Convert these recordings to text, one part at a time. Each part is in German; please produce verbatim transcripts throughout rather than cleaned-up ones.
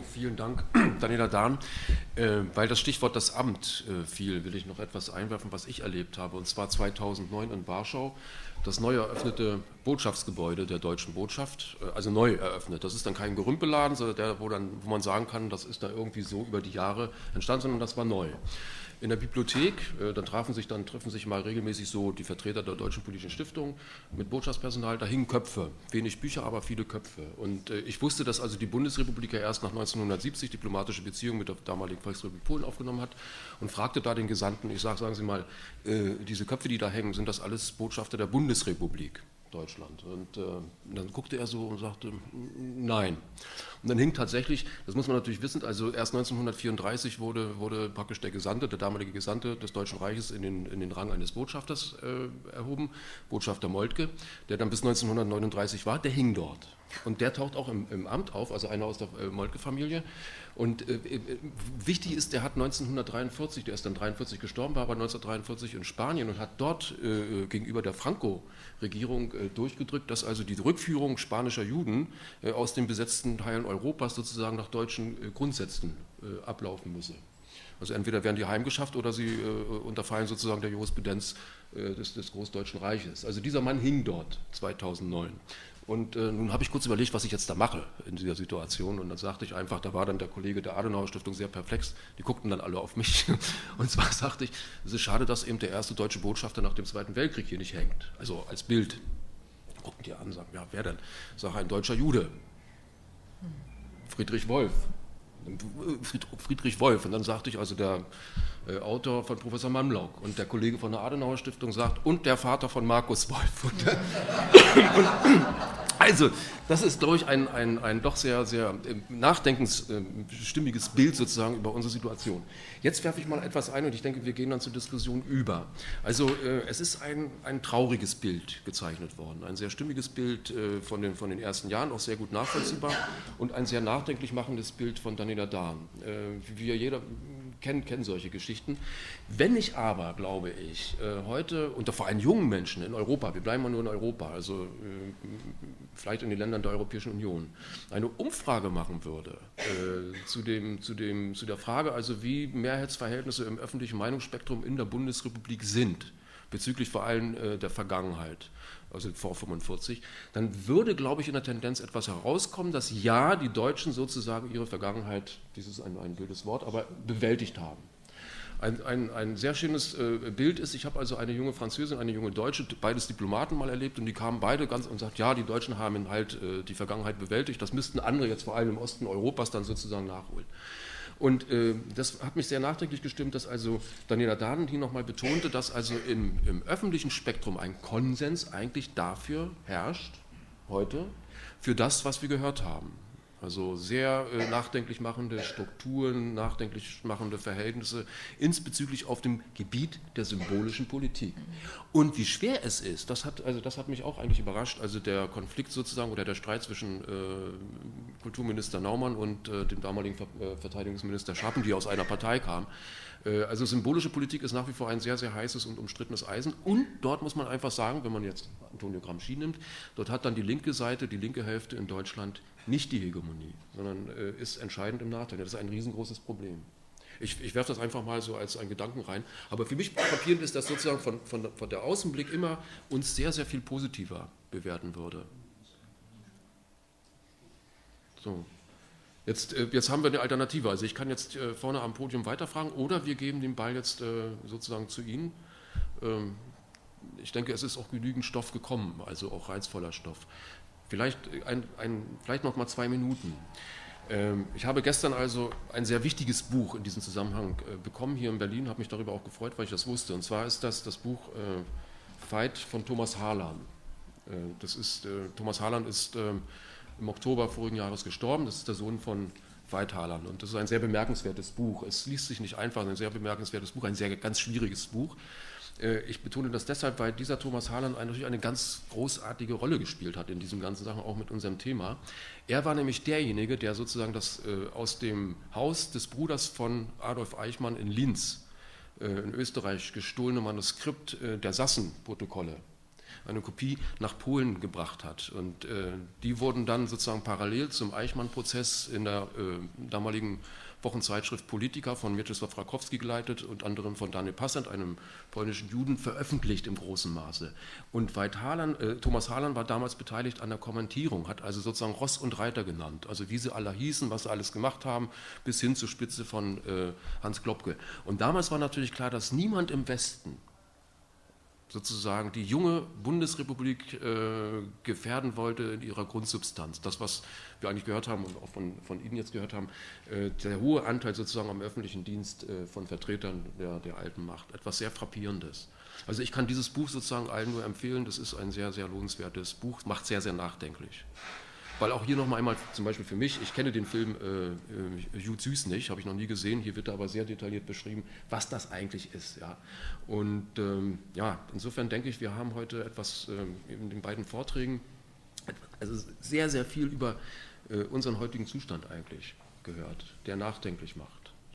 So, vielen Dank, Daniela Dahn. Äh, weil das Stichwort das Amt äh, fiel, will ich noch etwas einwerfen, was ich erlebt habe. Und zwar zweitausendneun in Warschau, das neu eröffnete Botschaftsgebäude der Deutschen Botschaft, äh, also neu eröffnet. Das ist dann kein Gerümpeladen, sondern der, wo, dann, wo man sagen kann, das ist da irgendwie so über die Jahre entstanden, sondern das war neu. In der Bibliothek, äh, dann trafen sich dann treffen sich mal regelmäßig so die Vertreter der Deutschen Politischen Stiftung mit Botschaftspersonal, da hingen Köpfe, wenig Bücher, aber viele Köpfe. Und äh, ich wusste, dass also die Bundesrepublik ja erst nach neunzehnhundertsiebzig diplomatische Beziehungen mit der damaligen Volksrepublik Polen aufgenommen hat und fragte da den Gesandten, ich sage, sagen Sie mal, äh, diese Köpfe, die da hängen, sind das alles Botschafter der Bundesrepublik Deutschland? Und äh, dann guckte er so und sagte, nein. Und dann hing tatsächlich, das muss man natürlich wissen, also erst neunzehnhundertvierunddreißig wurde, wurde praktisch der Gesandte, der damalige Gesandte des Deutschen Reiches in den, in den Rang eines Botschafters äh, erhoben, Botschafter Moltke, der dann bis neunzehnhundertneununddreißig war, der hing dort. Und der taucht auch im, im Amt auf, also einer aus der äh, Moltke-Familie. Und äh, äh, wichtig ist, der hat neunzehnhundertdreiundvierzig, der ist dann dreiundvierzig gestorben, war aber neunzehnhundertdreiundvierzig in Spanien und hat dort äh, gegenüber der Franco-Regierung äh, durchgedrückt, dass also die Rückführung spanischer Juden äh, aus den besetzten Teilen Europas sozusagen nach deutschen äh, Grundsätzen äh, ablaufen müsse. Also entweder werden die heimgeschafft oder sie äh, unterfallen sozusagen der Jurisprudenz äh, des, des Großdeutschen Reiches. Also dieser Mann hing dort zweitausendneun. Und äh, nun habe ich kurz überlegt, was ich jetzt da mache in dieser Situation. Und dann sagte ich einfach, da war dann der Kollege der Adenauer-Stiftung sehr perplex, die guckten dann alle auf mich. Und zwar sagte ich, es ist schade, dass eben der erste deutsche Botschafter nach dem Zweiten Weltkrieg hier nicht hängt. Also als Bild. Die guckten die an und sagen, ja, wer denn? Ich sage, ein deutscher Jude. Friedrich Wolf. Friedrich Wolf. Und dann sagte ich, also der äh, Autor von Professor Mamlock und der Kollege von der Adenauer Stiftung sagt, und der Vater von Markus Wolf. Und, und, also, das ist, glaube ich, ein, ein, ein doch sehr, sehr nachdenkensstimmiges Bild sozusagen über unsere Situation. Jetzt werfe ich mal etwas ein und ich denke, wir gehen dann zur Diskussion über. Also, äh, es ist ein, ein trauriges Bild gezeichnet worden, ein sehr stimmiges Bild äh, von, den, von den ersten Jahren, auch sehr gut nachvollziehbar und ein sehr nachdenklich machendes Bild von Daniela Dahn. Äh, wir jeder kennen, kennen solche Geschichten. Wenn ich aber, glaube ich, äh, heute unter vor allem jungen Menschen in Europa, wir bleiben mal nur in Europa, also äh, vielleicht in den Ländern der Europäischen Union, eine Umfrage machen würde äh, zu, dem, zu, dem, zu der Frage, also wie Mehrheitsverhältnisse im öffentlichen Meinungsspektrum in der Bundesrepublik sind, bezüglich vor allem äh, der Vergangenheit, also vor fünfundvierzig, dann würde, glaube ich, in der Tendenz etwas herauskommen, dass ja, die Deutschen sozusagen ihre Vergangenheit, dieses ist ein, ein blödes Wort, aber bewältigt haben. Ein, ein, ein sehr schönes äh, Bild ist, ich habe also eine junge Französin, eine junge Deutsche, beides Diplomaten mal erlebt und die kamen beide ganz und sagt, ja, die Deutschen haben halt äh, die Vergangenheit bewältigt, das müssten andere jetzt vor allem im Osten Europas dann sozusagen nachholen. Und äh, das hat mich sehr nachdenklich gestimmt, dass also Daniela Dahn hier nochmal betonte, dass also im, im öffentlichen Spektrum ein Konsens eigentlich dafür herrscht, heute, für das, was wir gehört haben. Also sehr äh, nachdenklich machende Strukturen, nachdenklich machende Verhältnisse, insbezüglich auf dem Gebiet der symbolischen Politik. Und wie schwer es ist, das hat, also das hat mich auch eigentlich überrascht, also der Konflikt sozusagen oder der Streit zwischen äh, Kulturminister Naumann und äh, dem damaligen Ver äh, Verteidigungsminister Schappen, die aus einer Partei kam. Äh, also symbolische Politik ist nach wie vor ein sehr, sehr heißes und umstrittenes Eisen. Und dort muss man einfach sagen, wenn man jetzt Antonio Gramsci nimmt, dort hat dann die linke Seite, die linke Hälfte in Deutschland nicht die Hegemonie, sondern äh, ist entscheidend im Nachteil. Das ist ein riesengroßes Problem. Ich, ich werfe das einfach mal so als einen Gedanken rein. Aber für mich frappierend ist, dass sozusagen von, von, von der Außenblick immer uns sehr, sehr viel positiver bewerten würde. So. Jetzt, äh, jetzt haben wir eine Alternative. Also ich kann jetzt äh, vorne am Podium weiterfragen oder wir geben den Ball jetzt äh, sozusagen zu Ihnen. Ähm, ich denke, es ist auch genügend Stoff gekommen, also auch reizvoller Stoff. Vielleicht, ein, ein, vielleicht noch mal zwei Minuten. Ähm, ich habe gestern also ein sehr wichtiges Buch in diesem Zusammenhang äh, bekommen hier in Berlin, habe mich darüber auch gefreut, weil ich das wusste. Und zwar ist das das Buch äh, Veit von Thomas Harlan. Äh, das ist, äh, Thomas Harlan ist äh, im Oktober vorigen Jahres gestorben. Das ist der Sohn von Veit Harlan. Und das ist ein sehr bemerkenswertes Buch. Es liest sich nicht einfach, ein sehr bemerkenswertes Buch, ein sehr ganz schwieriges Buch. Ich betone das deshalb, weil dieser Thomas Harlan natürlich eine ganz großartige Rolle gespielt hat in diesen ganzen Sachen, auch mit unserem Thema. Er war nämlich derjenige, der sozusagen das äh, aus dem Haus des Bruders von Adolf Eichmann in Linz, äh, in Österreich, gestohlene Manuskript äh, der Sassen-Protokolle eine Kopie nach Polen gebracht hat. Und äh, die wurden dann sozusagen parallel zum Eichmann-Prozess in der äh, damaligen Wochenzeitschrift Politika von Mieczysław Rakowski geleitet und anderem von Daniel Passant, einem polnischen Juden, veröffentlicht im großen Maße. Und Veit Harlan, äh, Thomas Harlan war damals beteiligt an der Kommentierung, hat also sozusagen Ross und Reiter genannt, also wie sie alle hießen, was sie alles gemacht haben, bis hin zur Spitze von äh, Hans Klopke. Und damals war natürlich klar, dass niemand im Westen sozusagen die junge Bundesrepublik äh, gefährden wollte in ihrer Grundsubstanz. Das, was wir eigentlich gehört haben und auch von, von Ihnen jetzt gehört haben, äh, der hohe Anteil sozusagen am öffentlichen Dienst äh, von Vertretern der, der alten Macht. Etwas sehr Frappierendes. Also ich kann dieses Buch sozusagen allen nur empfehlen. Das ist ein sehr, sehr lohnenswertes Buch, macht sehr, sehr nachdenklich. Weil auch hier noch mal einmal, zum Beispiel für mich, ich kenne den Film äh, Jud Süß nicht, habe ich noch nie gesehen, hier wird aber sehr detailliert beschrieben, was das eigentlich ist. Ja. Und ähm, ja, insofern denke ich, wir haben heute etwas ähm, in den beiden Vorträgen, also sehr, sehr viel über äh, unseren heutigen Zustand eigentlich gehört, der nachdenklich macht.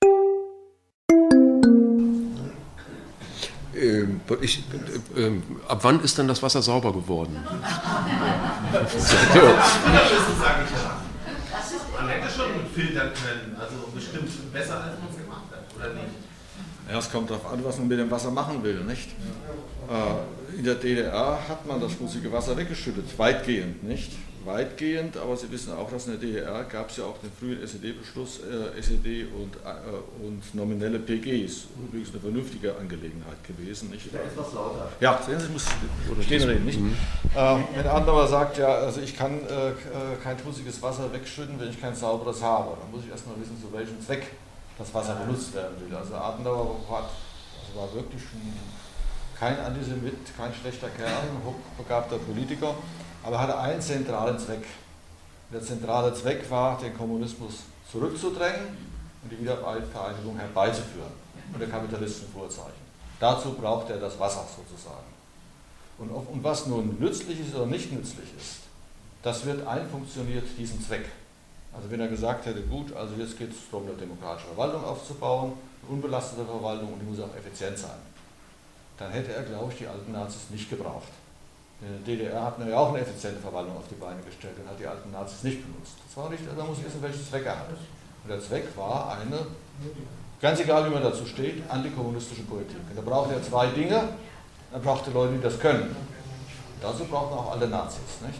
Ähm, ich, äh, äh, ab wann ist denn das Wasser sauber geworden? Das ist sage ich ja. Man hätte schon filtern können, also bestimmt besser, als man es gemacht hat, oder nicht? Ja, es kommt darauf an, was man mit dem Wasser machen will, nicht? Äh, in der D D R hat man das schmutzige Wasser weggeschüttet, weitgehend, nicht? Weitgehend, aber Sie wissen auch, dass in der D D R gab es ja auch den frühen S E D-Beschluss, äh, S E D und, äh, und nominelle P Gs. Übrigens eine vernünftige Angelegenheit gewesen, nicht? Da ist was lauter. Ja, sehen Sie, ich muss stehen reden, nicht? Mhm. Äh, wenn ein anderer sagt, ja, also ich kann äh, kein schmutziges Wasser wegschütten, wenn ich kein sauberes habe, dann muss ich erstmal wissen, zu welchem Zweck das Wasser benutzt werden will. Also Adenauer hat, also war wirklich kein Antisemit, kein schlechter Kerl, ein hochbegabter Politiker, aber hatte einen zentralen Zweck. Der zentrale Zweck war, den Kommunismus zurückzudrängen und die Wiedervereinigung herbeizuführen und der Kapitalisten vorzeichnen. Dazu braucht er das Wasser sozusagen. Und, ob, und was nun nützlich ist oder nicht nützlich ist, das wird einfunktioniert diesem Zweck. Also wenn er gesagt hätte, gut, also jetzt geht es darum, eine demokratische Verwaltung aufzubauen, eine unbelastete Verwaltung und die muss auch effizient sein, dann hätte er, glaube ich, die alten Nazis nicht gebraucht. In der D D R hat man ja auch eine effiziente Verwaltung auf die Beine gestellt und hat die alten Nazis nicht benutzt. Das war nicht, man muss wissen, welchen Zweck er hat. Und der Zweck war eine, ganz egal wie man dazu steht, antikommunistische Politik. Und da braucht er zwei Dinge, er brauchte Leute, die das können. Und dazu braucht man auch alle Nazis, nicht?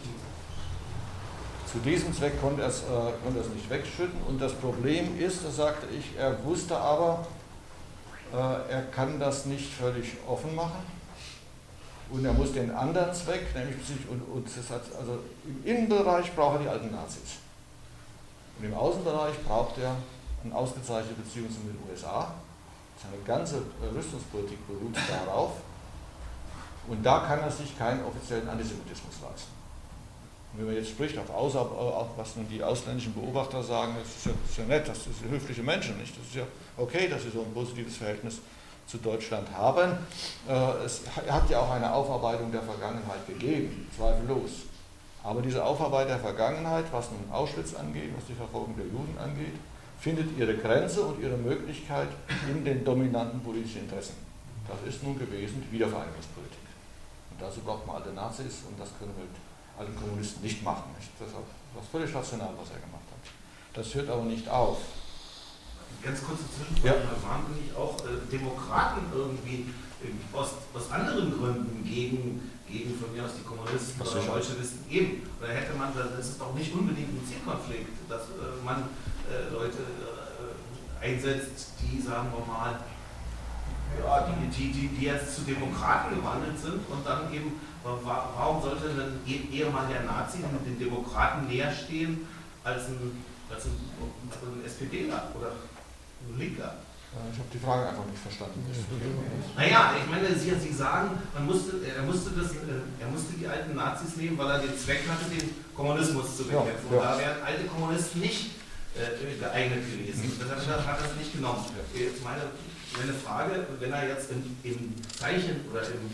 Zu diesem Zweck konnte er es, äh, konnte er es nicht wegschütten und das Problem ist, das sagte ich, er wusste aber, äh, er kann das nicht völlig offen machen. Und er muss den anderen Zweck, nämlich und, und das hat, also im Innenbereich braucht er die alten Nazis. Und im Außenbereich braucht er eine ausgezeichnete Beziehung zu den U S A. Seine ganze Rüstungspolitik beruht darauf. Und da kann er sich keinen offiziellen Antisemitismus leisten. Und wenn man jetzt spricht, auch, außer, auch was nun die ausländischen Beobachter sagen, das ist ja, das ist ja nett, das sind höfliche Menschen, nicht? Das ist ja okay, dass sie so ein positives Verhältnis zu Deutschland haben. Es hat ja auch eine Aufarbeitung der Vergangenheit gegeben, zweifellos. Aber diese Aufarbeitung der Vergangenheit, was nun Auschwitz angeht, was die Verfolgung der Juden angeht, findet ihre Grenze und ihre Möglichkeit in den dominanten politischen Interessen. Das ist nun gewesen die Wiedervereinigungspolitik. Und dazu braucht man alte Nazis und das können wir mit alten Kommunisten nicht machen. Nicht? Das ist was völlig rational, was er gemacht hat. Das hört aber nicht auf. Ganz kurze Zwischenfrage, ja. Waren nicht auch äh, Demokraten irgendwie äh, aus, aus anderen Gründen gegen, gegen von mir aus die Kommunisten oder Bolschewisten eben? Oder hätte man, das ist doch nicht unbedingt ein Zielkonflikt, dass äh, man äh, Leute äh, einsetzt, die, sagen wir mal, ja, die, die, die, die jetzt zu Demokraten gewandelt sind und dann eben, warum sollte ein ehemaliger Nazi mit den Demokraten näher stehen als ein, als ein, als ein SPDler oder ein Linker? Ich habe die Frage einfach nicht verstanden. Naja, ich meine, Sie, Sie sagen, man musste, er, musste das, er musste die alten Nazis nehmen, weil er den Zweck hatte, den Kommunismus zu bekämpfen. Ja, ja. Und da wären alte Kommunisten nicht äh, geeignet gewesen. Mhm. Deshalb hat er das nicht genommen. Jetzt meine, meine Frage, wenn er jetzt im, im Zeichen oder im,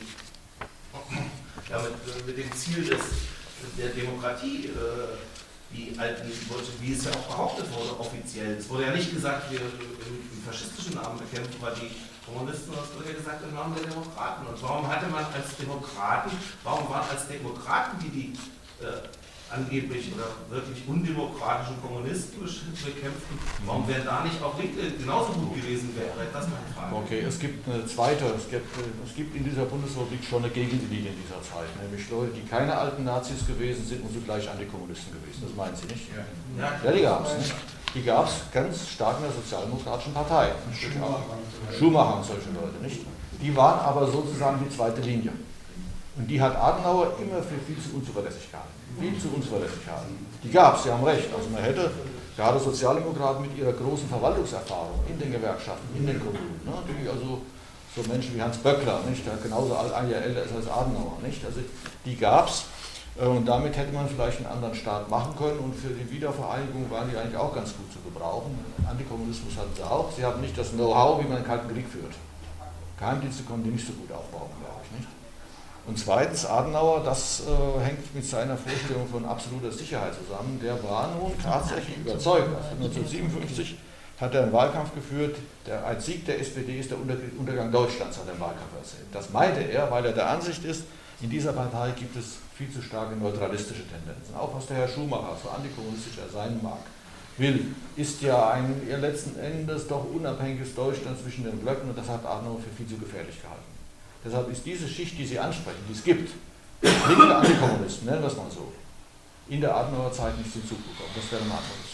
ja, mit, mit dem Ziel des, der Demokratie äh, die alten, wie es ja auch behauptet wurde, offiziell. Es wurde ja nicht gesagt, wir im faschistischen Namen bekämpfen, weil die Kommunisten, du hast ja gesagt, im Namen der Demokraten. Und warum hatte man als Demokraten, warum waren als Demokraten, die die äh, angeblich oder wirklich undemokratischen Kommunisten bekämpften, warum wäre da nicht auch Linke genauso gut gewesen wäre? Das ist meine Frage. Okay, es gibt eine zweite, es gibt, es gibt in dieser Bundesrepublik schon eine Gegenlinie in dieser Zeit, nämlich Leute, die keine alten Nazis gewesen sind und zugleich Antikommunisten gewesen. Das meinen Sie nicht? Ja, ja die gab es. Nicht? Die gab es ganz stark in der Sozialdemokratischen Partei. Schumacher. Schumacher und solche Leute, nicht? Die waren aber sozusagen die zweite Linie. Und die hat Adenauer immer für viel zu unzuverlässig gehalten. Viel zu unzuverlässig gehalten. Die gab es, Sie haben recht. Also man hätte gerade Sozialdemokraten mit ihrer großen Verwaltungserfahrung in den Gewerkschaften, in den Kommunen, ne, die also so Menschen wie Hans Böckler, nicht, der genauso alt, ein Jahr älter ist als Adenauer, nicht? Also die gab es. Und damit hätte man vielleicht einen anderen Staat machen können und für die Wiedervereinigung waren die eigentlich auch ganz gut zu gebrauchen. Antikommunismus hatten sie auch. Sie hatten nicht das Know-how, wie man einen Kalten Krieg führt. Geheimdienste konnten die nicht so gut aufbauen, glaube ich, nicht? Und zweitens, Adenauer, das äh, hängt mit seiner Vorstellung von absoluter Sicherheit zusammen. Der war nun tatsächlich überzeugt. Also neunzehnhundertsiebenundfünfzig hat er einen Wahlkampf geführt, der als Sieg der S P D ist der Untergang Deutschlands, hat er im Wahlkampf erzählt. Das meinte er, weil er der Ansicht ist, in dieser Partei gibt es viel zu starke neutralistische Tendenzen. Auch was der Herr Schumacher, so antikommunistisch er sein mag, will, ist ja ein ja letzten Endes doch unabhängiges Deutschland zwischen den Blöcken und das hat Adenauer für viel zu gefährlich gehalten. Deshalb ist diese Schicht, die Sie ansprechen, die es gibt, linke Antikommunisten, nennen wir es mal so, in der Adenauer Zeit nicht zum Zug gekommen. Das wäre eine Antwort.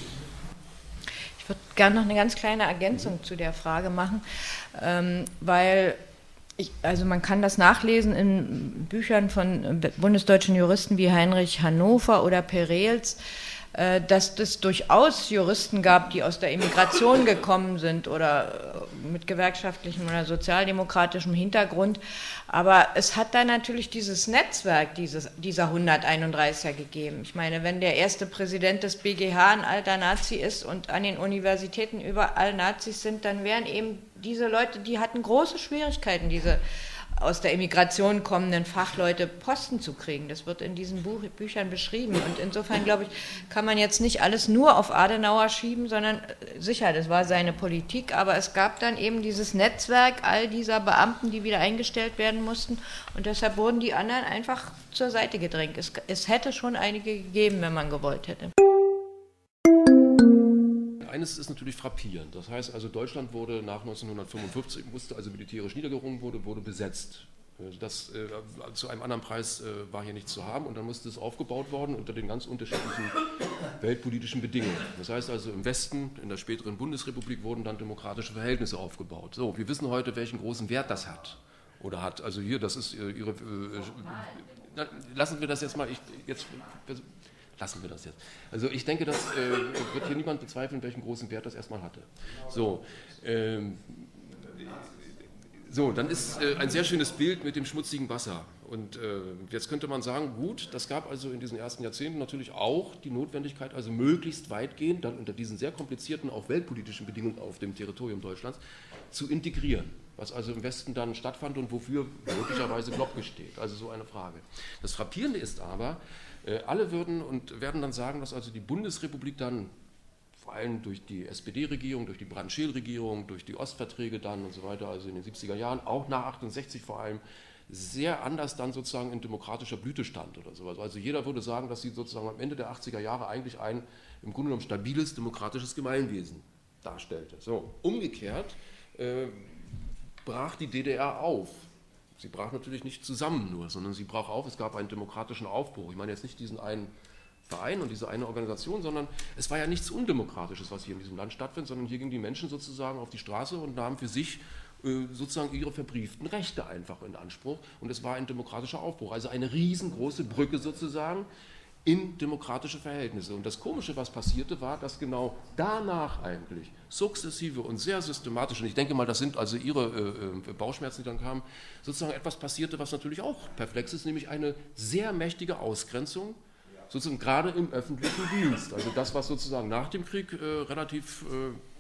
Ich würde gerne noch eine ganz kleine Ergänzung mhm. zu der Frage machen, ähm, weil ich, also man kann das nachlesen in Büchern von bundesdeutschen Juristen wie Heinrich Hannover oder Perels, dass es durchaus Juristen gab, die aus der Emigration gekommen sind oder mit gewerkschaftlichem oder sozialdemokratischem Hintergrund. Aber es hat da natürlich dieses Netzwerk dieses, dieser hunderteinunddreißiger gegeben. Ich meine, wenn der erste Präsident des B G H ein alter Nazi ist und an den Universitäten überall Nazis sind, dann wären eben diese Leute, die hatten große Schwierigkeiten, diese aus der Emigration kommenden Fachleute Posten zu kriegen. Das wird in diesen Buch, Büchern beschrieben. Und insofern, glaube ich, kann man jetzt nicht alles nur auf Adenauer schieben, sondern sicher, das war seine Politik, aber es gab dann eben dieses Netzwerk all dieser Beamten, die wieder eingestellt werden mussten und deshalb wurden die anderen einfach zur Seite gedrängt. Es, es hätte schon einige gegeben, wenn man gewollt hätte. Eines ist natürlich frappierend. Das heißt also, Deutschland wurde nach neunzehnhundertfünfundfünfzig, musste also militärisch niedergerungen, wurde, wurde besetzt. Das, äh, zu einem anderen Preis äh, war hier nichts zu haben und dann musste es aufgebaut worden unter den ganz unterschiedlichen weltpolitischen Bedingungen. Das heißt also, im Westen, in der späteren Bundesrepublik, wurden dann demokratische Verhältnisse aufgebaut. So, wir wissen heute, welchen großen Wert das hat. Oder hat. Also hier, das ist äh, Ihre... Äh, na, lassen wir das jetzt mal... Ich, jetzt, Lassen wir das jetzt. Also ich denke, das äh, wird hier niemand bezweifeln, welchen großen Wert das erstmal hatte. So, ähm, so dann ist äh, ein sehr schönes Bild mit dem schmutzigen Wasser. Und äh, jetzt könnte man sagen, gut, das gab also in diesen ersten Jahrzehnten natürlich auch die Notwendigkeit, also möglichst weitgehend dann unter diesen sehr komplizierten, auch weltpolitischen Bedingungen auf dem Territorium Deutschlands zu integrieren, was also im Westen dann stattfand und wofür möglicherweise Glocke steht. Also so eine Frage. Das Frappierende ist aber, alle würden und werden dann sagen, dass also die Bundesrepublik dann vor allem durch die S P D-Regierung, durch die Brandt-Scheel-Regierung, durch die Ostverträge dann und so weiter, also in den siebziger Jahren, auch nach achtundsechzig vor allem, sehr anders dann sozusagen in demokratischer Blüte stand oder sowas. Also jeder würde sagen, dass sie sozusagen am Ende der achtziger Jahre eigentlich ein im Grunde genommen stabiles demokratisches Gemeinwesen darstellte. So, umgekehrt äh, brach die D D R auf. Sie brach natürlich nicht zusammen nur, sondern sie brach auf, es gab einen demokratischen Aufbruch. Ich meine jetzt nicht diesen einen Verein und diese eine Organisation, sondern es war ja nichts Undemokratisches, was hier in diesem Land stattfindet, sondern hier gingen die Menschen sozusagen auf die Straße und nahmen für sich äh, sozusagen ihre verbrieften Rechte einfach in Anspruch und es war ein demokratischer Aufbruch, also eine riesengroße Brücke sozusagen in demokratische Verhältnisse. Und das Komische, was passierte, war, dass genau danach eigentlich sukzessive und sehr systematisch, und ich denke mal, das sind also Ihre äh, Bauchschmerzen, die dann kamen, sozusagen etwas passierte, was natürlich auch perplex ist, nämlich eine sehr mächtige Ausgrenzung, sozusagen gerade im öffentlichen Dienst. Also das, was sozusagen nach dem Krieg äh, relativ äh,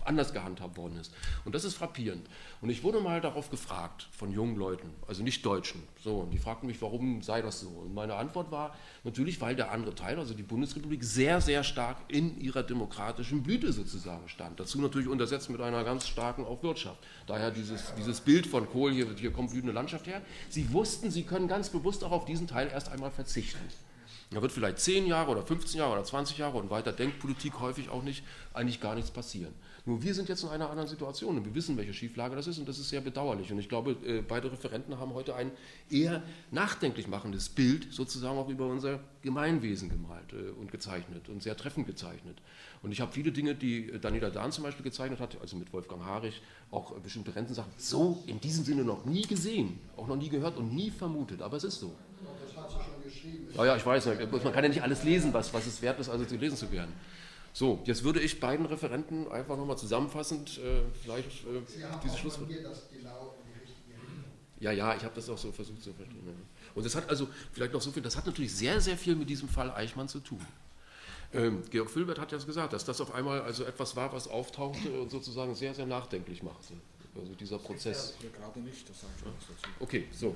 anders gehandhabt worden ist. Und das ist frappierend. Und ich wurde mal darauf gefragt von jungen Leuten, also nicht Deutschen, so, und die fragten mich, warum sei das so? Und meine Antwort war, natürlich, weil der andere Teil, also die Bundesrepublik, sehr, sehr stark in ihrer demokratischen Blüte sozusagen stand. Dazu natürlich untersetzt mit einer ganz starken auch Wirtschaft. Daher dieses, dieses Bild von Kohl, hier, hier kommt blühende Landschaft her. Sie wussten, sie können ganz bewusst auch auf diesen Teil erst einmal verzichten. Da wird vielleicht zehn Jahre oder fünfzehn Jahre oder zwanzig Jahre und weiter Denkpolitik häufig auch nicht, eigentlich gar nichts passieren. Nur wir sind jetzt in einer anderen Situation und wir wissen, welche Schieflage das ist und das ist sehr bedauerlich. Und ich glaube, beide Referenten haben heute ein eher nachdenklich machendes Bild sozusagen auch über unser Gemeinwesen gemalt und gezeichnet und sehr treffend gezeichnet. Und ich habe viele Dinge, die Daniela Dahn zum Beispiel gezeichnet hat, also mit Wolfgang Harich, auch bestimmte Rentensachen, so in diesem Sinne noch nie gesehen, auch noch nie gehört und nie vermutet, aber es ist so. Das hat sie schon geschrieben. Ja, ja, ich weiß, man kann ja nicht alles lesen, was, was es wert ist, also gelesen zu werden. So, jetzt würde ich beiden Referenten einfach nochmal zusammenfassend äh, vielleicht äh, Sie haben diese auch Schluss... von mir das genau in die richtige Richtung. Ja, ja, ich habe das auch so versucht zu verstehen. Und das hat also vielleicht noch so viel, das hat natürlich sehr, sehr viel mit diesem Fall Eichmann zu tun. Ähm, Georg Filbert hat ja gesagt, dass das auf einmal also etwas war, was auftauchte und sozusagen sehr, sehr nachdenklich machte. Also dieser Prozess. Ja, gerade nicht, das sage ich auch dazu. Okay, so.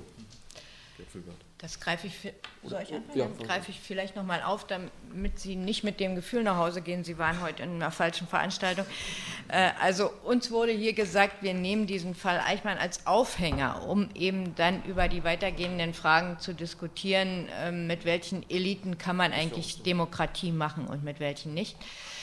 Das greife ich, soll ich anfangen? Ja, greife ich vielleicht nochmal auf, damit Sie nicht mit dem Gefühl nach Hause gehen, Sie waren heute in einer falschen Veranstaltung. Also uns wurde hier gesagt, wir nehmen diesen Fall Eichmann als Aufhänger, um eben dann über die weitergehenden Fragen zu diskutieren, mit welchen Eliten kann man eigentlich Demokratie machen und mit welchen nicht.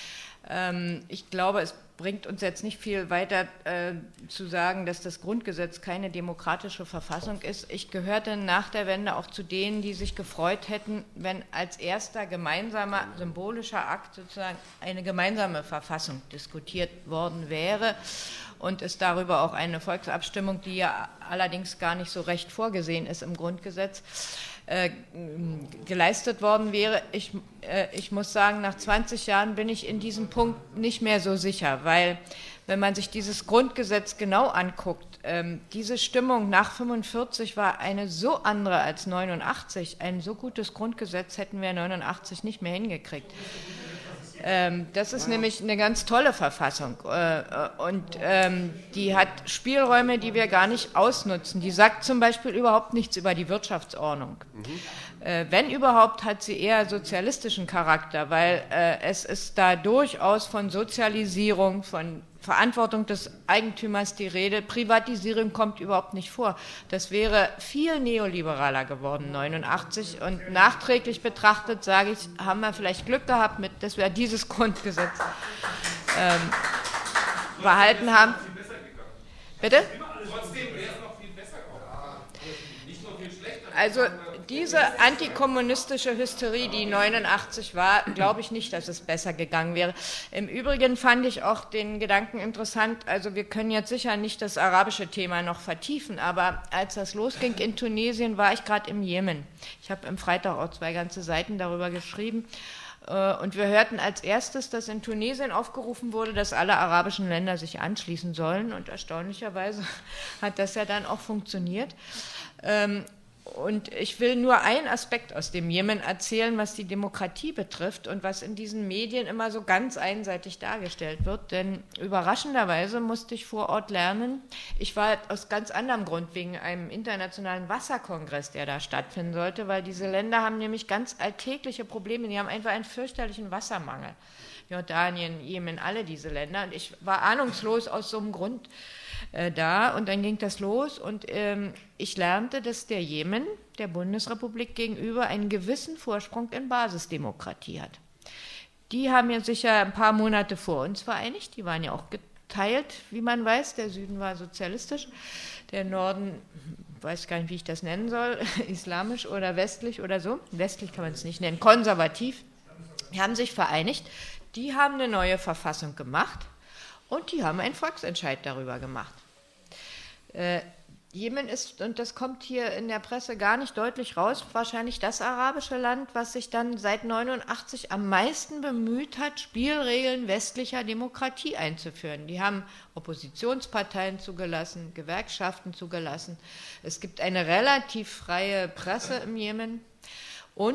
Ich glaube, es bringt uns jetzt nicht viel weiter äh, zu sagen, dass das Grundgesetz keine demokratische Verfassung ist. Ich gehörte nach der Wende auch zu denen, die sich gefreut hätten, wenn als erster gemeinsamer symbolischer Akt sozusagen eine gemeinsame Verfassung diskutiert worden wäre und es darüber auch eine Volksabstimmung, die ja allerdings gar nicht so recht vorgesehen ist im Grundgesetz, Äh, geleistet worden wäre. Ich, äh, ich muss sagen, nach zwanzig Jahren bin ich in diesem Punkt nicht mehr so sicher, weil wenn man sich dieses Grundgesetz genau anguckt, ähm, diese Stimmung nach fünfundvierzig war eine so andere als neunundachtzig. Ein so gutes Grundgesetz hätten wir neunundachtzig nicht mehr hingekriegt. Ähm, das ist nämlich eine ganz tolle Verfassung äh, und ähm, die hat Spielräume, die wir gar nicht ausnutzen. Die sagt zum Beispiel überhaupt nichts über die Wirtschaftsordnung. Mhm. Äh, wenn überhaupt, hat sie eher sozialistischen Charakter, weil äh, es ist da durchaus von Sozialisierung, von Verantwortung des Eigentümers die Rede. Privatisierung kommt überhaupt nicht vor. Das wäre viel neoliberaler geworden, neunundachtzig. Und nachträglich betrachtet, sage ich, haben wir vielleicht Glück gehabt, mit, dass wir dieses Grundgesetz ähm, behalten haben. Bitte? Trotzdem wäre es noch viel besser geworden. Nicht nur viel schlechter. Also diese antikommunistische Hysterie, die neunundachtzig war, glaube ich nicht, dass es besser gegangen wäre. Im Übrigen fand ich auch den Gedanken interessant, also wir können jetzt sicher nicht das arabische Thema noch vertiefen, aber als das losging in Tunesien, war ich gerade im Jemen. Ich habe am Freitag auch zwei ganze Seiten darüber geschrieben. Und wir hörten als erstes, dass in Tunesien aufgerufen wurde, dass alle arabischen Länder sich anschließen sollen. Und erstaunlicherweise hat das ja dann auch funktioniert. Und ich will nur einen Aspekt aus dem Jemen erzählen, was die Demokratie betrifft und was in diesen Medien immer so ganz einseitig dargestellt wird. Denn überraschenderweise musste ich vor Ort lernen, ich war aus ganz anderem Grund wegen einem internationalen Wasserkongress, der da stattfinden sollte, weil diese Länder haben nämlich ganz alltägliche Probleme, die haben einfach einen fürchterlichen Wassermangel. Jordanien, Jemen, alle diese Länder. Und ich war ahnungslos aus so einem Grund äh, da und dann ging das los und ähm, ich lernte, dass der Jemen der Bundesrepublik gegenüber einen gewissen Vorsprung in Basisdemokratie hat. Die haben ja sich ja ein paar Monate vor uns vereinigt, die waren ja auch geteilt, wie man weiß, der Süden war sozialistisch, der Norden, weiß gar nicht, wie ich das nennen soll, islamisch oder westlich oder so, westlich kann man es nicht nennen, konservativ, die haben sich vereinigt. Die haben eine neue Verfassung gemacht und die haben einen Volksentscheid darüber gemacht. Äh, Jemen ist, und das kommt hier in der Presse gar nicht deutlich raus, wahrscheinlich das arabische Land, was sich dann seit neunundachtzig am meisten bemüht hat, Spielregeln westlicher Demokratie einzuführen. Die haben Oppositionsparteien zugelassen, Gewerkschaften zugelassen. Es gibt eine relativ freie Presse im Jemen und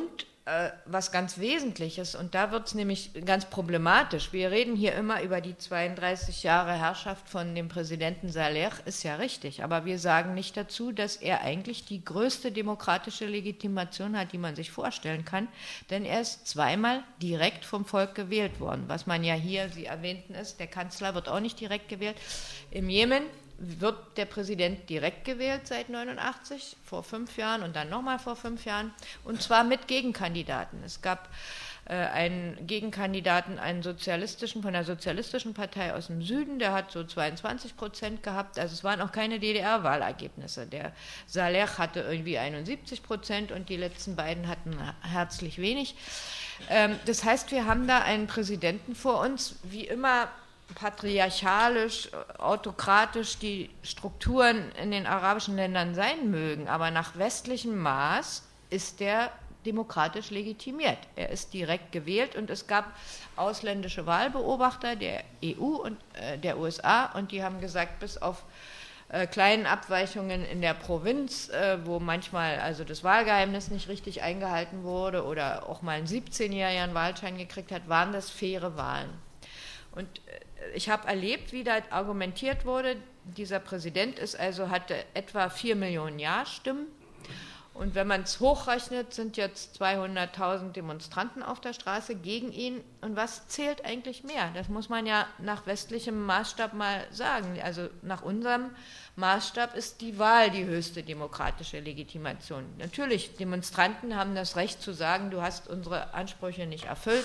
äh, was ganz Wesentliches, und da wird es nämlich ganz problematisch. Wir reden hier immer über die zweiunddreißig Jahre Herrschaft von dem Präsidenten Saleh, ist ja richtig, aber wir sagen nicht dazu, dass er eigentlich die größte demokratische Legitimation hat, die man sich vorstellen kann, denn er ist zweimal direkt vom Volk gewählt worden, was man ja hier, Sie erwähnten es, der Kanzler wird auch nicht direkt gewählt. Im Jemen wird der Präsident direkt gewählt seit neunundachtzig, vor fünf Jahren und dann nochmal vor fünf Jahren, und zwar mit Gegenkandidaten. Es gab äh, einen Gegenkandidaten, einen sozialistischen, von der Sozialistischen Partei aus dem Süden, der hat so zweiundzwanzig Prozent gehabt, also es waren auch keine D D R-Wahlergebnisse. Der Saleh hatte irgendwie einundsiebzig Prozent und die letzten beiden hatten herzlich wenig. Ähm, das heißt, wir haben da einen Präsidenten vor uns, wie immer patriarchalisch, autokratisch die Strukturen in den arabischen Ländern sein mögen, aber nach westlichem Maß ist der demokratisch legitimiert. Er ist direkt gewählt und es gab ausländische Wahlbeobachter der E U und äh, der U S A und die haben gesagt, bis auf äh, kleinen Abweichungen in der Provinz, äh, wo manchmal also das Wahlgeheimnis nicht richtig eingehalten wurde oder auch mal ein siebzehnjähriger einen Wahlschein gekriegt hat, waren das faire Wahlen. Und ich habe erlebt, wie da argumentiert wurde, dieser Präsident ist also, hatte etwa vier Millionen Ja-Stimmen. Und wenn man es hochrechnet, sind jetzt zweihunderttausend Demonstranten auf der Straße gegen ihn. Und was zählt eigentlich mehr? Das muss man ja nach westlichem Maßstab mal sagen. Also nach unserem Maßstab ist die Wahl die höchste demokratische Legitimation. Natürlich, Demonstranten haben das Recht zu sagen, du hast unsere Ansprüche nicht erfüllt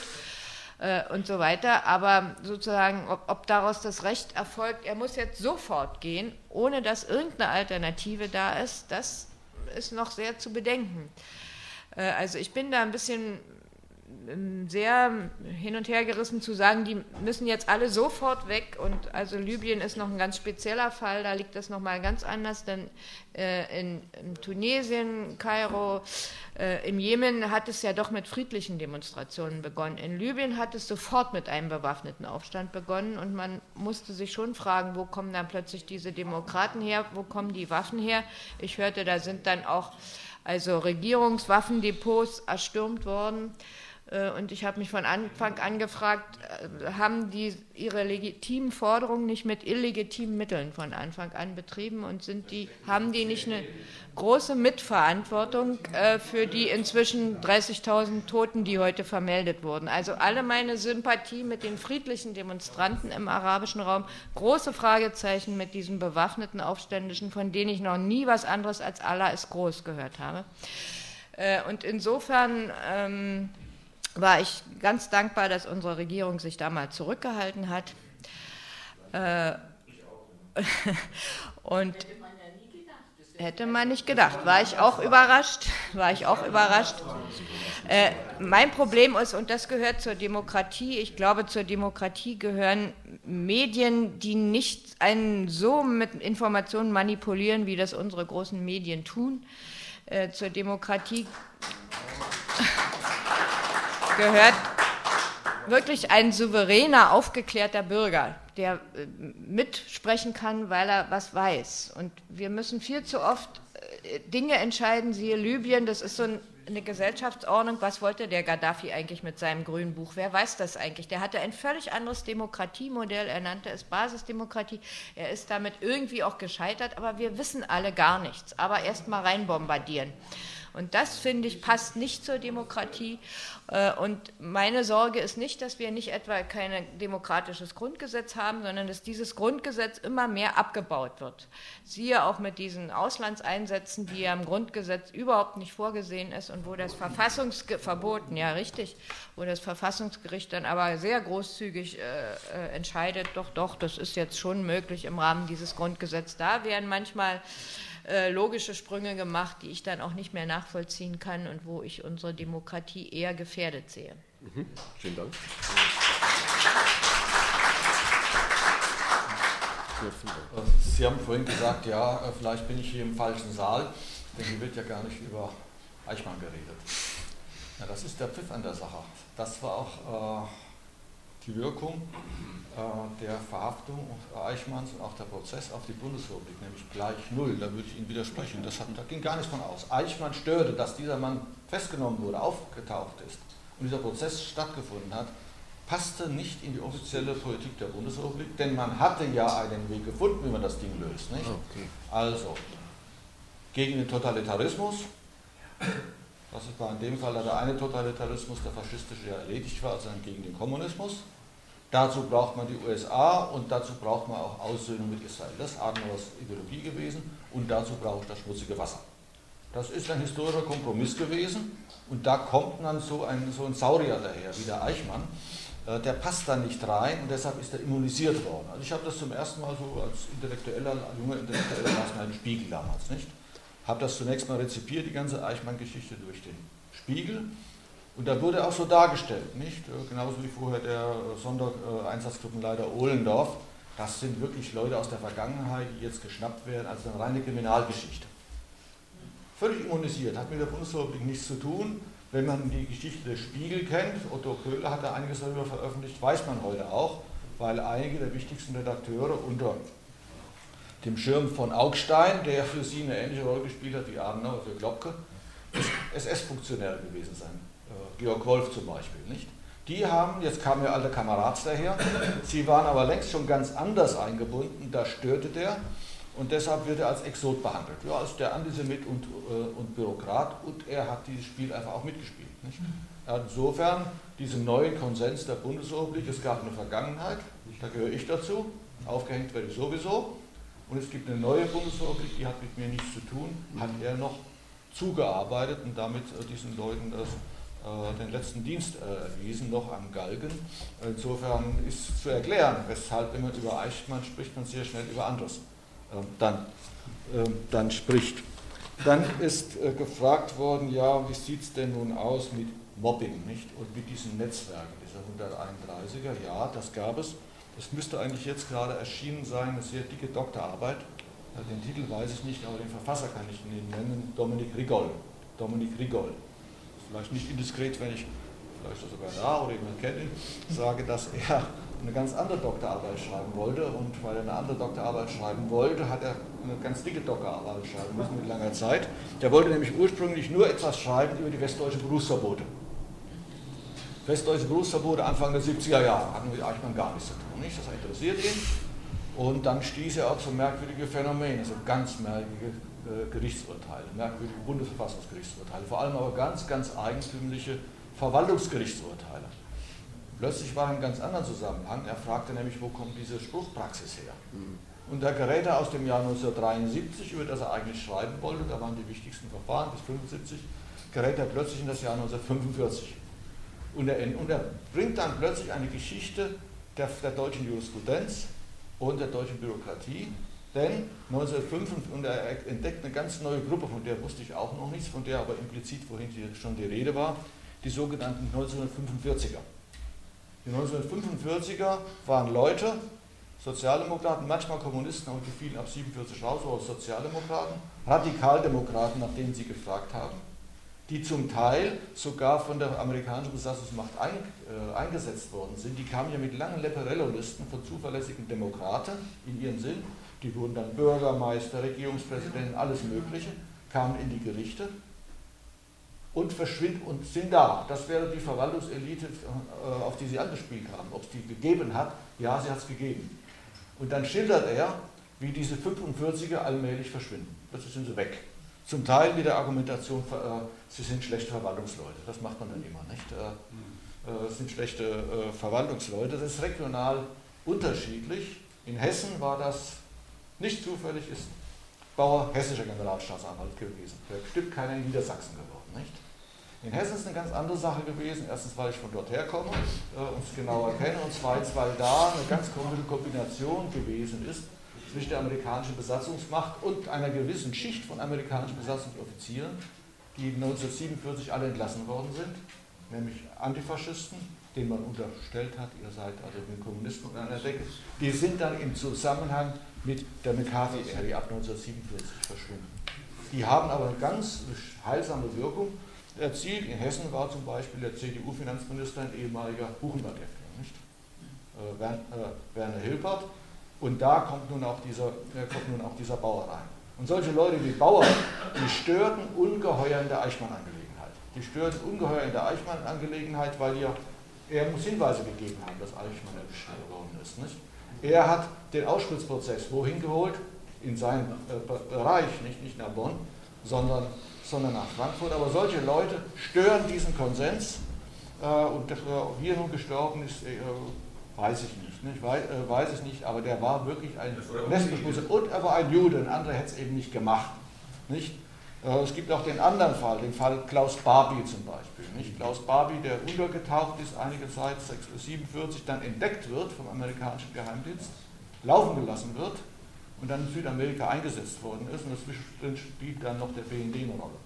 und so weiter, aber sozusagen, ob, ob daraus das Recht erfolgt, er muss jetzt sofort gehen, ohne dass irgendeine Alternative da ist, das ist noch sehr zu bedenken. Also ich bin da ein bisschen sehr hin und her gerissen zu sagen, die müssen jetzt alle sofort weg, und also Libyen ist noch ein ganz spezieller Fall, da liegt das nochmal ganz anders, denn äh, in, in Tunesien, Kairo, äh, im Jemen hat es ja doch mit friedlichen Demonstrationen begonnen. In Libyen hat es sofort mit einem bewaffneten Aufstand begonnen und man musste sich schon fragen, wo kommen dann plötzlich diese Demokraten her, wo kommen die Waffen her? Ich hörte, da sind dann auch also Regierungswaffendepots erstürmt worden. Und ich habe mich von Anfang an gefragt, haben die ihre legitimen Forderungen nicht mit illegitimen Mitteln von Anfang an betrieben und sind die, haben die nicht eine große Mitverantwortung für die inzwischen dreißigtausend Toten, die heute vermeldet wurden? Also alle meine Sympathie mit den friedlichen Demonstranten im arabischen Raum, große Fragezeichen mit diesen bewaffneten Aufständischen, von denen ich noch nie was anderes als Allah ist groß gehört habe. Und insofern Ähm, war ich ganz dankbar, dass unsere Regierung sich da mal zurückgehalten hat. Äh, und hätte man nicht gedacht. War ich auch überrascht. War ich auch überrascht. Äh, mein Problem ist, und das gehört zur Demokratie, ich glaube, zur Demokratie gehören Medien, die nicht einen so mit Informationen manipulieren, wie das unsere großen Medien tun. Äh, zur Demokratie gehört wirklich ein souveräner, aufgeklärter Bürger, der mitsprechen kann, weil er was weiß. Und wir müssen viel zu oft Dinge entscheiden, siehe Libyen, das ist so eine Gesellschaftsordnung, was wollte der Gaddafi eigentlich mit seinem grünen Buch? Wer weiß das eigentlich? Der hatte ein völlig anderes Demokratiemodell, er nannte es Basisdemokratie, er ist damit irgendwie auch gescheitert, aber wir wissen alle gar nichts, aber erst mal reinbombardieren. Und das, finde ich, passt nicht zur Demokratie. Und meine Sorge ist nicht, dass wir nicht etwa kein demokratisches Grundgesetz haben, sondern dass dieses Grundgesetz immer mehr abgebaut wird. Siehe auch mit diesen Auslandseinsätzen, die ja im Grundgesetz überhaupt nicht vorgesehen ist und wo das Verfassungsgericht, verboten, ja richtig, wo das Verfassungsgericht dann aber sehr großzügig äh, entscheidet, doch, doch, das ist jetzt schon möglich im Rahmen dieses Grundgesetzes. Da werden manchmal logische Sprünge gemacht, die ich dann auch nicht mehr nachvollziehen kann und wo ich unsere Demokratie eher gefährdet sehe. Mhm. Vielen Dank. Sie haben vorhin gesagt, ja, vielleicht bin ich hier im falschen Saal, denn hier wird ja gar nicht über Eichmann geredet. Ja, das ist der Pfiff an der Sache. Das war auch äh, die Wirkung. der Verhaftung Eichmanns und auch der Prozess auf die Bundesrepublik, nämlich gleich null. Da würde ich Ihnen widersprechen. Das hat, da ging gar nichts von aus. Eichmann störte, dass dieser Mann festgenommen wurde, aufgetaucht ist und dieser Prozess stattgefunden hat, passte nicht in die offizielle Politik der Bundesrepublik, denn man hatte ja einen Weg gefunden, wie man das Ding löst. Nicht? Okay. Also, gegen den Totalitarismus, das war in dem Fall der eine Totalitarismus, der faschistische, ja erledigt war, also dann gegen den Kommunismus. Dazu braucht man die U S A und dazu braucht man auch Aussöhnung mit Israel. Das ist Adenauers Ideologie gewesen und dazu braucht das schmutzige Wasser. Das ist ein historischer Kompromiss gewesen und da kommt dann so ein, so ein Saurier daher, wie der Eichmann, äh, der passt da nicht rein und deshalb ist er immunisiert worden. Also ich habe das zum ersten Mal so als Intellektueller, als junger Intellektueller las in einem Spiegel damals, nicht? Habe das zunächst mal rezipiert, die ganze Eichmann-Geschichte durch den Spiegel. Und da wurde auch so dargestellt, nicht? Genauso wie vorher der Sondereinsatzgruppenleiter Ohlendorf. Das sind wirklich Leute aus der Vergangenheit, die jetzt geschnappt werden, als eine reine Kriminalgeschichte. Völlig immunisiert, hat mit der Bundesrepublik nichts zu tun. Wenn man die Geschichte des Spiegel kennt, Otto Köhler hat da einiges darüber veröffentlicht, weiß man heute auch, weil einige der wichtigsten Redakteure unter dem Schirm von Augstein, der für sie eine ähnliche Rolle gespielt hat wie Adenauer für Globke, S S-Funktionäre gewesen sein. Georg Wolf zum Beispiel, nicht? Die haben, jetzt kamen ja alle Kamerads daher, sie waren aber längst schon ganz anders eingebunden, da störte der und deshalb wird er als Exot behandelt. Ja, als der Antisemit und, äh, und Bürokrat und er hat dieses Spiel einfach auch mitgespielt. Nicht? Er hat insofern diesen neuen Konsens der Bundesrepublik, es gab eine Vergangenheit, da gehöre ich dazu, aufgehängt werde ich sowieso und es gibt eine neue Bundesrepublik, die hat mit mir nichts zu tun, hat er noch zugearbeitet und damit äh, diesen Leuten das den letzten Dienst erwiesen, noch am Galgen. Insofern ist zu erklären, weshalb, wenn man über Eichmann spricht, man sehr schnell über anderes dann, dann spricht. Dann ist gefragt worden, ja, wie sieht es denn nun aus mit Mobbing, nicht? Und mit diesen Netzwerken, dieser hunderteinunddreißiger, ja, das gab es. Es müsste eigentlich jetzt gerade erschienen sein, eine sehr dicke Doktorarbeit. Den Titel weiß ich nicht, aber den Verfasser kann ich Ihnen nennen, Dominik Rigol. Dominik Rigol. Vielleicht nicht indiskret, wenn ich, vielleicht sogar da oder jemand kennt ihn, sage, dass er eine ganz andere Doktorarbeit schreiben wollte und weil er eine andere Doktorarbeit schreiben wollte, hat er eine ganz dicke Doktorarbeit schreiben müssen mit langer Zeit. Der wollte nämlich ursprünglich nur etwas schreiben über die westdeutsche Berufsverbote. Westdeutsche Berufsverbote Anfang der siebziger Jahre hatten mit Eichmann gar nichts zu tun, nicht? Das interessiert ihn. Und dann stieß er auch so merkwürdige Phänomene, so ganz merkwürdige Gerichtsurteile, merkwürdige Bundesverfassungsgerichtsurteile, vor allem aber ganz, ganz eigentümliche Verwaltungsgerichtsurteile. Plötzlich war er in einem ganz anderen Zusammenhang. Er fragte nämlich, wo kommt diese Spruchpraxis her? Und da gerät er aus dem Jahr neunzehnhundertdreiundsiebzig, über das er eigentlich schreiben wollte, da waren die wichtigsten Verfahren bis fünfundsiebzig, gerät er plötzlich in das Jahr neunzehnhundertfünfundvierzig. Und er, und er bringt dann plötzlich eine Geschichte der, der deutschen Jurisprudenz und der deutschen Bürokratie. Denn neunzehnhundertfünf, und er entdeckt eine ganz neue Gruppe, von der wusste ich auch noch nichts, von der aber implizit vorhin schon die Rede war, die sogenannten neunzehnhundertfünfundvierziger. Die neunzehnhundertfünfundvierziger waren Leute, Sozialdemokraten, manchmal Kommunisten, aber die fielen ab siebenundvierzig raus, aber Sozialdemokraten, Radikaldemokraten, nach denen sie gefragt haben, die zum Teil sogar von der amerikanischen Besatzungsmacht ein, äh, eingesetzt worden sind. Die kamen ja mit langen Leporello-Listen von zuverlässigen Demokraten in ihrem Sinn. Die wurden dann Bürgermeister, Regierungspräsidenten, alles Mögliche, kamen in die Gerichte und verschwinden und sind da. Das wäre die Verwaltungselite, äh, auf die Sie angespielt haben. Ob es die gegeben hat, ja, sie hat es gegeben. Und dann schildert er, wie diese fünfundvierziger allmählich verschwinden. Plötzlich sind sie weg. Zum Teil mit der Argumentation, äh, sie sind schlechte Verwaltungsleute. Das macht man dann immer, nicht? Äh, äh, sind schlechte äh, Verwaltungsleute. Das ist regional unterschiedlich. In Hessen war das nicht zufällig, ist Bauer hessischer Generalstaatsanwalt gewesen. Wäre bestimmt keiner in Niedersachsen geworden, nicht? In Hessen ist eine ganz andere Sache gewesen. Erstens, weil ich von dort herkomme äh, und es genauer kenne. Und zweitens, weil da eine ganz komische Kombination gewesen ist zwischen der amerikanischen Besatzungsmacht und einer gewissen Schicht von amerikanischen Besatzungsoffizieren, die neunzehnhundertsiebenundvierzig alle entlassen worden sind, nämlich Antifaschisten, denen man unterstellt hat, ihr seid also den Kommunisten an der Decke, die sind dann im Zusammenhang mit der McCarthy-Ära, die ab neunzehnhundertsiebenundvierzig verschwunden. Die haben aber eine ganz heilsame Wirkung erzielt. In Hessen war zum Beispiel der C D U-Finanzminister ein ehemaliger Buchenwald-Häftling, nicht? Werner Hilpert. Und da kommt nun auch dieser, kommt nun auch dieser Bauer rein. Und solche Leute wie Bauer, die störten ungeheuer in der Eichmann-Angelegenheit. Die störten ungeheuer in der Eichmann-Angelegenheit, weil ja, er muss Hinweise gegeben haben, dass Eichmann erwischt worden ist. Nicht? Er hat den Auschwitz-Prozess wohin geholt? In seinen äh, Bereich, nicht, nicht nach Bonn, sondern, sondern nach Frankfurt. Aber solche Leute stören diesen Konsens. Äh, und dass er hier nun gestorben ist, äh, weiß ich nicht. nicht? Weiß, äh, weiß ich nicht, aber der war wirklich ein Lesbenschmutzer und er war ein Jude. Ein anderer hätte es eben nicht gemacht. Nicht? Äh, es gibt auch den anderen Fall, den Fall Klaus Barbie zum Beispiel. Nicht? Klaus Barbie, der untergetaucht ist, einige Zeit, siebenundvierzig, dann entdeckt wird vom amerikanischen Geheimdienst, laufen gelassen wird und dann in Südamerika eingesetzt worden ist. Und dazwischen spielt dann noch der B N D eine Rolle.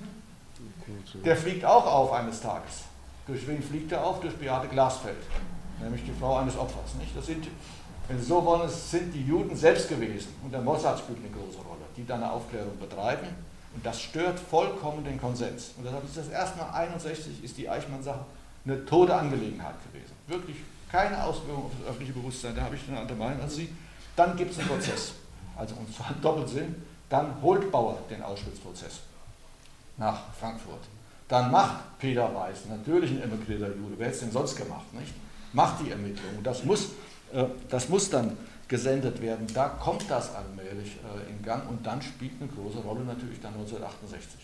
Der fliegt auch auf eines Tages. Durch wen fliegt er auf? Durch Beate Glasfeld, nämlich die Frau eines Opfers. Nicht? Das sind, wenn Sie so wollen, es sind die Juden selbst gewesen und der Mossad spielt eine große Rolle, die dann eine Aufklärung betreiben und das stört vollkommen den Konsens. Und deshalb ist das erste Mal einundsechzig ist die Eichmann-Sache eine tote Angelegenheit gewesen. Wirklich keine Auswirkung auf das öffentliche Bewusstsein, da habe ich eine andere Meinung als Sie. Dann gibt es einen Prozess, also und zwar im Doppelsinn, dann holt Bauer den Auschwitz-Prozess nach Frankfurt. Dann macht Peter Weiß, natürlich ein emigrierter Jude, wer hätte es denn sonst gemacht, nicht? Macht die Ermittlung. Und das muss, äh, das muss dann gesendet werden. Da kommt das allmählich äh, in Gang und dann spielt eine große Rolle natürlich dann neunzehnhundertachtundsechzig.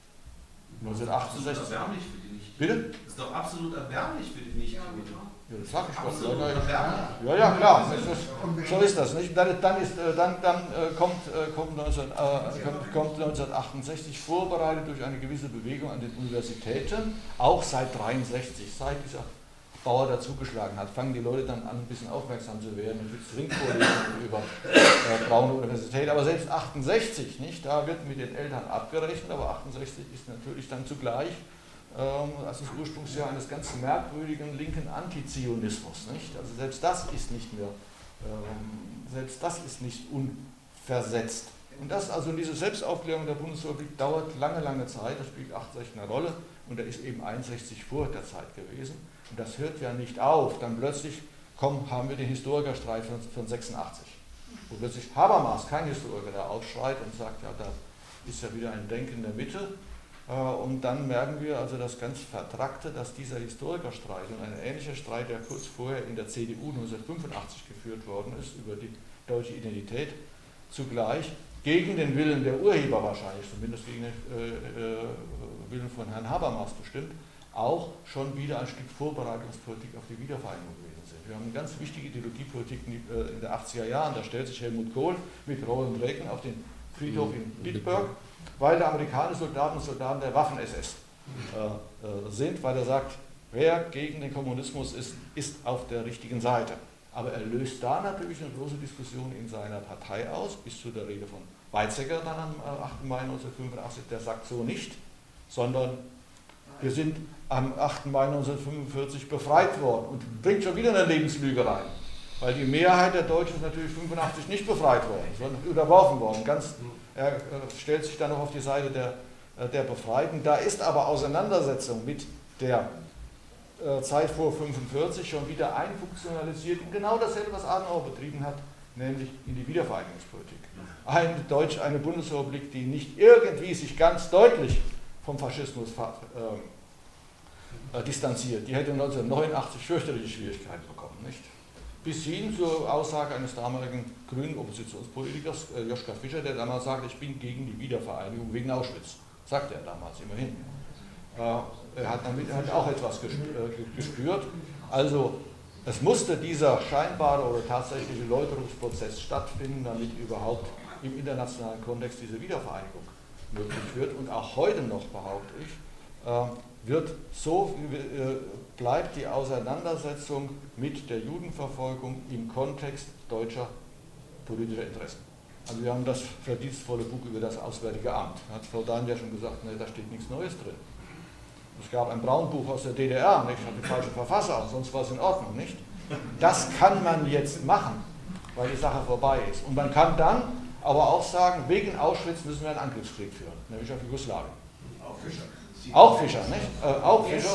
neunzehnhundertachtundsechzig. Das ist doch erbärmlich für die Nicht. Bitte? Das ist doch absolut erbärmlich für die Nicht. Ja, das sag ich Absolut doch. erbärmlich. Ja, ja, klar. Das ist, so ist das. Nicht? Dann, dann, ist, dann, dann äh, kommt, äh, kommt, neunzehn, äh, kommt, kommt neunzehnhundertachtundsechzig vorbereitet durch eine gewisse Bewegung an den Universitäten, auch seit neunzehnhundertdreiundsechzig, seit dieser Bauer dazugeschlagen hat, fangen die Leute dann an, ein bisschen aufmerksam zu werden. Da gibt es Ringvorlesungen über äh, Braune Universität, aber selbst achtundsechzig, nicht? Da wird mit den Eltern abgerechnet, aber achtundsechzig ist natürlich dann zugleich ähm, als das Ursprungsjahr eines ganz merkwürdigen linken Antizionismus, nicht? Also selbst das ist nicht mehr, ähm, selbst das ist nicht unversetzt. Und das, also diese Selbstaufklärung der Bundesrepublik dauert lange, lange Zeit, das spielt achtundsechzig eine Rolle und da ist eben einundsechzig vor der Zeit gewesen. Und das hört ja nicht auf, dann plötzlich komm, haben wir den Historikerstreit von, von sechsundachtzig, wo plötzlich Habermas, kein Historiker, da aufschreit und sagt, ja, da ist ja wieder ein Denken in der Mitte. Und dann merken wir also das ganz Vertrackte, dass dieser Historikerstreit und ein ähnlicher Streit, der kurz vorher in der C D U neunzehnhundertfünfundachtzig geführt worden ist, über die deutsche Identität, zugleich gegen den Willen der Urheber wahrscheinlich, zumindest gegen den äh, äh, Willen von Herrn Habermas bestimmt, auch schon wieder ein Stück Vorbereitungspolitik auf die Wiedervereinigung gewesen sind. Wir haben eine ganz wichtige Ideologiepolitik in den achtziger Jahren, da stellt sich Helmut Kohl mit Ronald Reagan auf den Friedhof in Bitburg, weil da amerikanische Soldaten und Soldaten der Waffen-S S äh, äh, sind, weil er sagt, wer gegen den Kommunismus ist, ist auf der richtigen Seite. Aber er löst da natürlich eine große Diskussion in seiner Partei aus, bis zu der Rede von Weizsäcker dann am achten Mai neunzehnhundertfünfundachtzig, der sagt so nicht, sondern wir sind am achten Mai neunzehnhundertfünfundvierzig befreit worden und bringt schon wieder eine Lebenslüge rein. Weil die Mehrheit der Deutschen ist natürlich fünfundachtzig nicht befreit worden, sondern unterworfen worden. Ganz, er äh, stellt sich dann noch auf die Seite der, äh, der Befreiten. Da ist aber Auseinandersetzung mit der äh, Zeit vor fünfundvierzig schon wieder einfunktionalisiert in genau dasselbe, was Adenauer betrieben hat, nämlich in die Wiedervereinigungspolitik. Eine, Deutsch, eine Bundesrepublik, die nicht irgendwie sich ganz deutlich vom Faschismus äh, äh, distanziert. Die hätte neunzehnhundertneunundachtzig fürchterliche Schwierigkeiten bekommen, nicht? Bis hin zur Aussage eines damaligen grünen Oppositionspolitikers, äh, Joschka Fischer, der damals sagte, ich bin gegen die Wiedervereinigung wegen Auschwitz. Sagte er damals immerhin. Äh, er hat damit hat auch etwas gespürt. Also es musste dieser scheinbare oder tatsächliche Läuterungsprozess stattfinden, damit überhaupt im internationalen Kontext diese Wiedervereinigung möglich wird. Und auch heute noch, behaupte ich, äh, wird so, äh, bleibt die Auseinandersetzung mit der Judenverfolgung im Kontext deutscher politischer Interessen. Also wir haben das verdienstvolle Buch über das Auswärtige Amt. Da hat Frau Dahn ja schon gesagt, ne, da steht nichts Neues drin. Es gab ein Braunbuch aus der D D R, nicht? Hat den falschen Verfasser, sonst war es in Ordnung, nicht? Das kann man jetzt machen, weil die Sache vorbei ist. Und man kann dann aber auch sagen, wegen Auschwitz müssen wir einen Angriffskrieg führen, nämlich auf Jugoslawien. Auch Fischer. Auch Fischer, nicht? Äh, auch Fischer.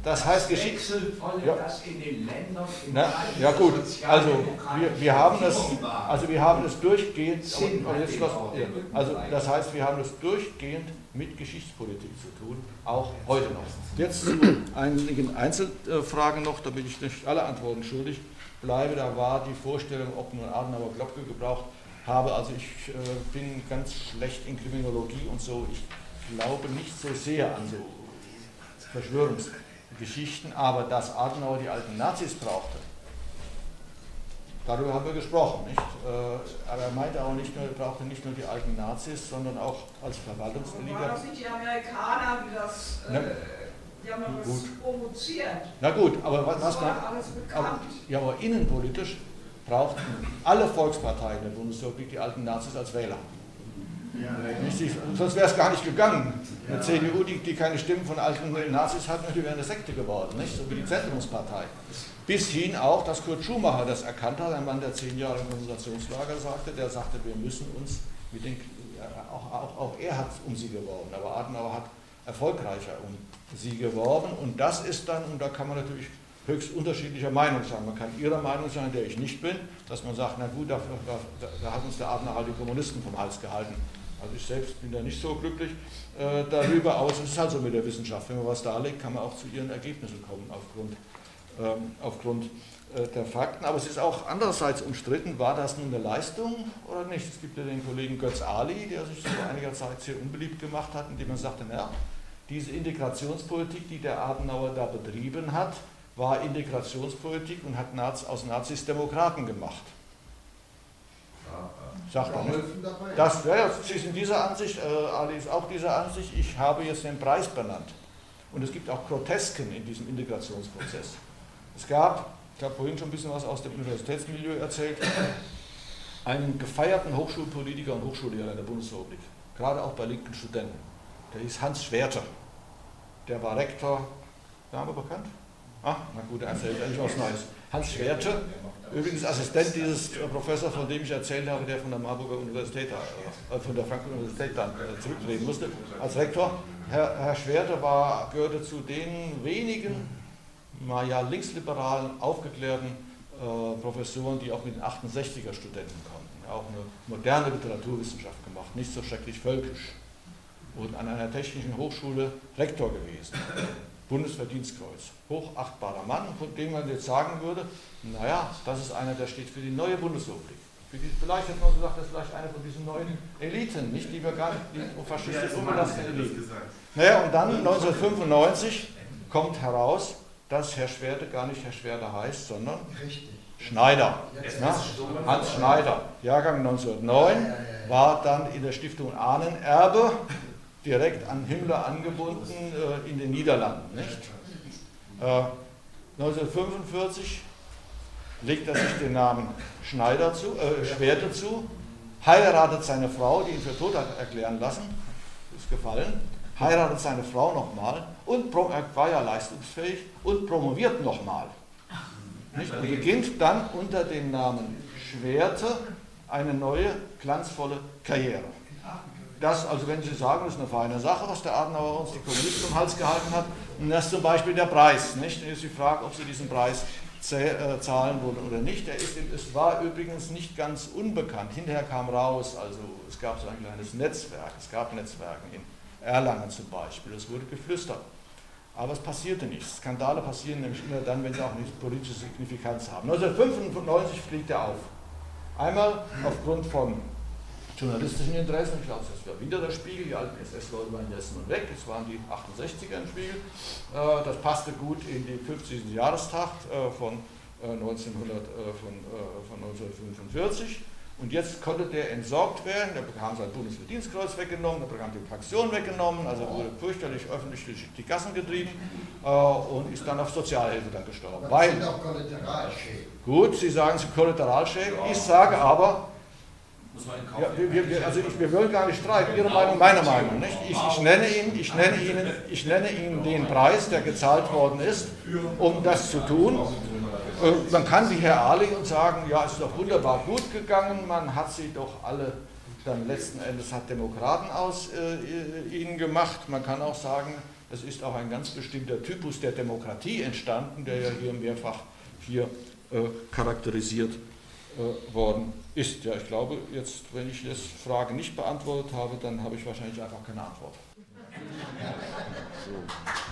Das heißt Geschichte. Ja. Das in den Ländern, in Na, ja gut, also wir, wir haben das, also wir haben das durchgehend, aber jetzt was, also das heißt, wir haben das durchgehend mit Geschichtspolitik zu tun, auch heute noch. Jetzt zu einigen Einzelfragen noch, damit ich nicht alle Antworten schuldig bleibe. Da war die Vorstellung, ob nun Adenauer Glocke gebraucht habe. Also ich äh, bin ganz schlecht in Kriminologie und so. Ich glaube nicht so sehr an so Verschwörungsgeschichten, aber dass Adenauer die alten Nazis brauchte, darüber haben wir gesprochen, nicht? Äh, aber er meinte auch nicht nur, er brauchte nicht nur die alten Nazis, sondern auch als Verwaltungsbelieger. Waren das nicht die Amerikaner, die das, äh, die haben das gut provoziert? Na gut, aber was, das was war man, alles bekannt. aber, ja, aber innenpolitisch brauchten alle Volksparteien der Bundesrepublik die alten Nazis als Wähler. Ja, nicht, sonst wäre es gar nicht gegangen. Eine ja. C D U, die, die keine Stimmen von alten Nazis hatten, die wäre eine Sekte geworden, nicht? So wie die Zentrumspartei. Bis hin auch, dass Kurt Schumacher das erkannt hat, ein Mann, der zehn Jahre im Konzentrationslager sagte, der sagte, wir müssen uns mit den, auch, auch, auch er hat um sie geworben, aber Adenauer hat erfolgreicher um sie geworben und das ist dann, und da kann man natürlich höchst unterschiedlicher Meinung sein. Man kann ihrer Meinung sein, der ich nicht bin, dass man sagt, na gut, da, da, da hat uns der Adenauer halt die Kommunisten vom Hals gehalten. Also ich selbst bin da nicht so glücklich äh, darüber, aber es ist halt so mit der Wissenschaft. Wenn man was darlegt, kann man auch zu ihren Ergebnissen kommen aufgrund, ähm, aufgrund äh, der Fakten. Aber es ist auch andererseits umstritten, war das nun eine Leistung oder nicht? Es gibt ja den Kollegen Götz Ali, der sich vor einiger Zeit sehr unbeliebt gemacht hat, indem man sagte, naja, diese Integrationspolitik, die der Adenauer da betrieben hat, war Integrationspolitik und hat Naz, aus Nazis Demokraten gemacht. Sagt er nicht. Das, ja, Sie sind dieser Ansicht, äh, Ali ist auch dieser Ansicht, ich habe jetzt den Preis benannt. Und es gibt auch Grotesken in diesem Integrationsprozess. Es gab, ich habe vorhin schon ein bisschen was aus dem Universitätsmilieu erzählt, einen gefeierten Hochschulpolitiker und Hochschullehrer in der Bundesrepublik, gerade auch bei linken Studenten. Der hieß Hans Schwerter. Der war Rektor, Name bekannt? Ah, na gut, er erzählt endlich was Neues. Hans Schwerte, übrigens Assistent dieses Professors, von dem ich erzählt habe, der von der Marburger Universität, äh, von der Frankfurter Universität dann äh, zurücktreten musste, als Rektor. Herr, Herr Schwerte war, gehörte zu den wenigen, mal ja linksliberalen, aufgeklärten äh, Professoren, die auch mit den achtundsechziger Studenten konnten. Auch eine moderne Literaturwissenschaft gemacht, nicht so schrecklich völkisch. Und an einer technischen Hochschule Rektor gewesen. Bundesverdienstkreuz. Hochachtbarer Mann, von dem man jetzt sagen würde, naja, das ist einer, der steht für die neue Bundesrepublik. Für die, vielleicht hätte man gesagt, das ist vielleicht eine von diesen neuen Eliten, nicht, die wir gar nicht, die faschistisch unbelasteten Eliten. Naja, und dann neunzehnhundertfünfundneunzig kommt heraus, dass Herr Schwerte gar nicht Herr Schwerte heißt, sondern Schneider. Ja? Hans Schneider, Jahrgang neunzehnhundertneun, war dann in der Stiftung Ahnenerbe direkt an Himmler angebunden äh, in den Niederlanden. Nicht? Äh, neunzehnhundertfünfundvierzig legt er sich den Namen Schneider zu, äh, Schwerte zu, heiratet seine Frau, die ihn für tot hat erklären lassen, ist gefallen, heiratet seine Frau nochmal und er war ja leistungsfähig und promoviert nochmal. Und beginnt dann unter dem Namen Schwerte eine neue, glanzvolle Karriere. Das, also wenn Sie sagen, das ist eine feine Sache, was der Adenauer uns die Kommunisten im Hals gehalten hat, und das ist zum Beispiel der Preis. Nicht? Dann ist die Frage, ob Sie diesen Preis zahlen würden oder nicht. Der ist, es war übrigens nicht ganz unbekannt. Hinterher kam raus, also es gab so ein kleines Netzwerk, es gab Netzwerke in Erlangen zum Beispiel, es wurde geflüstert. Aber es passierte nichts. Skandale passieren nämlich immer dann, wenn sie auch nicht politische Signifikanz haben. neunzehnhundertfünfundneunzig fliegt er auf. Einmal aufgrund von journalistischen Interessen, ich glaube, das war wieder der Spiegel, die alten S S-Leute waren jetzt nun weg, es waren die achtundsechziger im Spiegel, das passte gut in den fünfzigsten Jahrestag von, neunzehnhundert, von, von neunzehnhundertfünfundvierzig und jetzt konnte der entsorgt werden, der bekam sein Bundesverdienstkreuz weggenommen, der bekam die Fraktion weggenommen, also wurde fürchterlich öffentlich durch die Gassen getrieben und ist dann auf Sozialhilfe dann gestorben. Das sind auch Kollateralschäden. Gut, Sie sagen, es sind Kollateralschäden, ich sage aber, Ja, wir, wir, also ich, wir wollen gar nicht streiten, Ihre Meinung, meine Meinung. Nicht? Ich, ich, nenne Ihnen, ich, nenne Ihnen, ich nenne Ihnen den Preis, der gezahlt worden ist, um das zu tun. Man kann wie Herr Ali und sagen, ja, es ist doch wunderbar gut gegangen, man hat sie doch alle dann letzten Endes hat Demokraten aus äh, ihnen gemacht. Man kann auch sagen, es ist auch ein ganz bestimmter Typus der Demokratie entstanden, der ja hier mehrfach hier äh, charakterisiert äh, worden ist. Ja, ich glaube, jetzt, wenn ich jetzt Frage nicht beantwortet habe, dann habe ich wahrscheinlich einfach keine Antwort. So.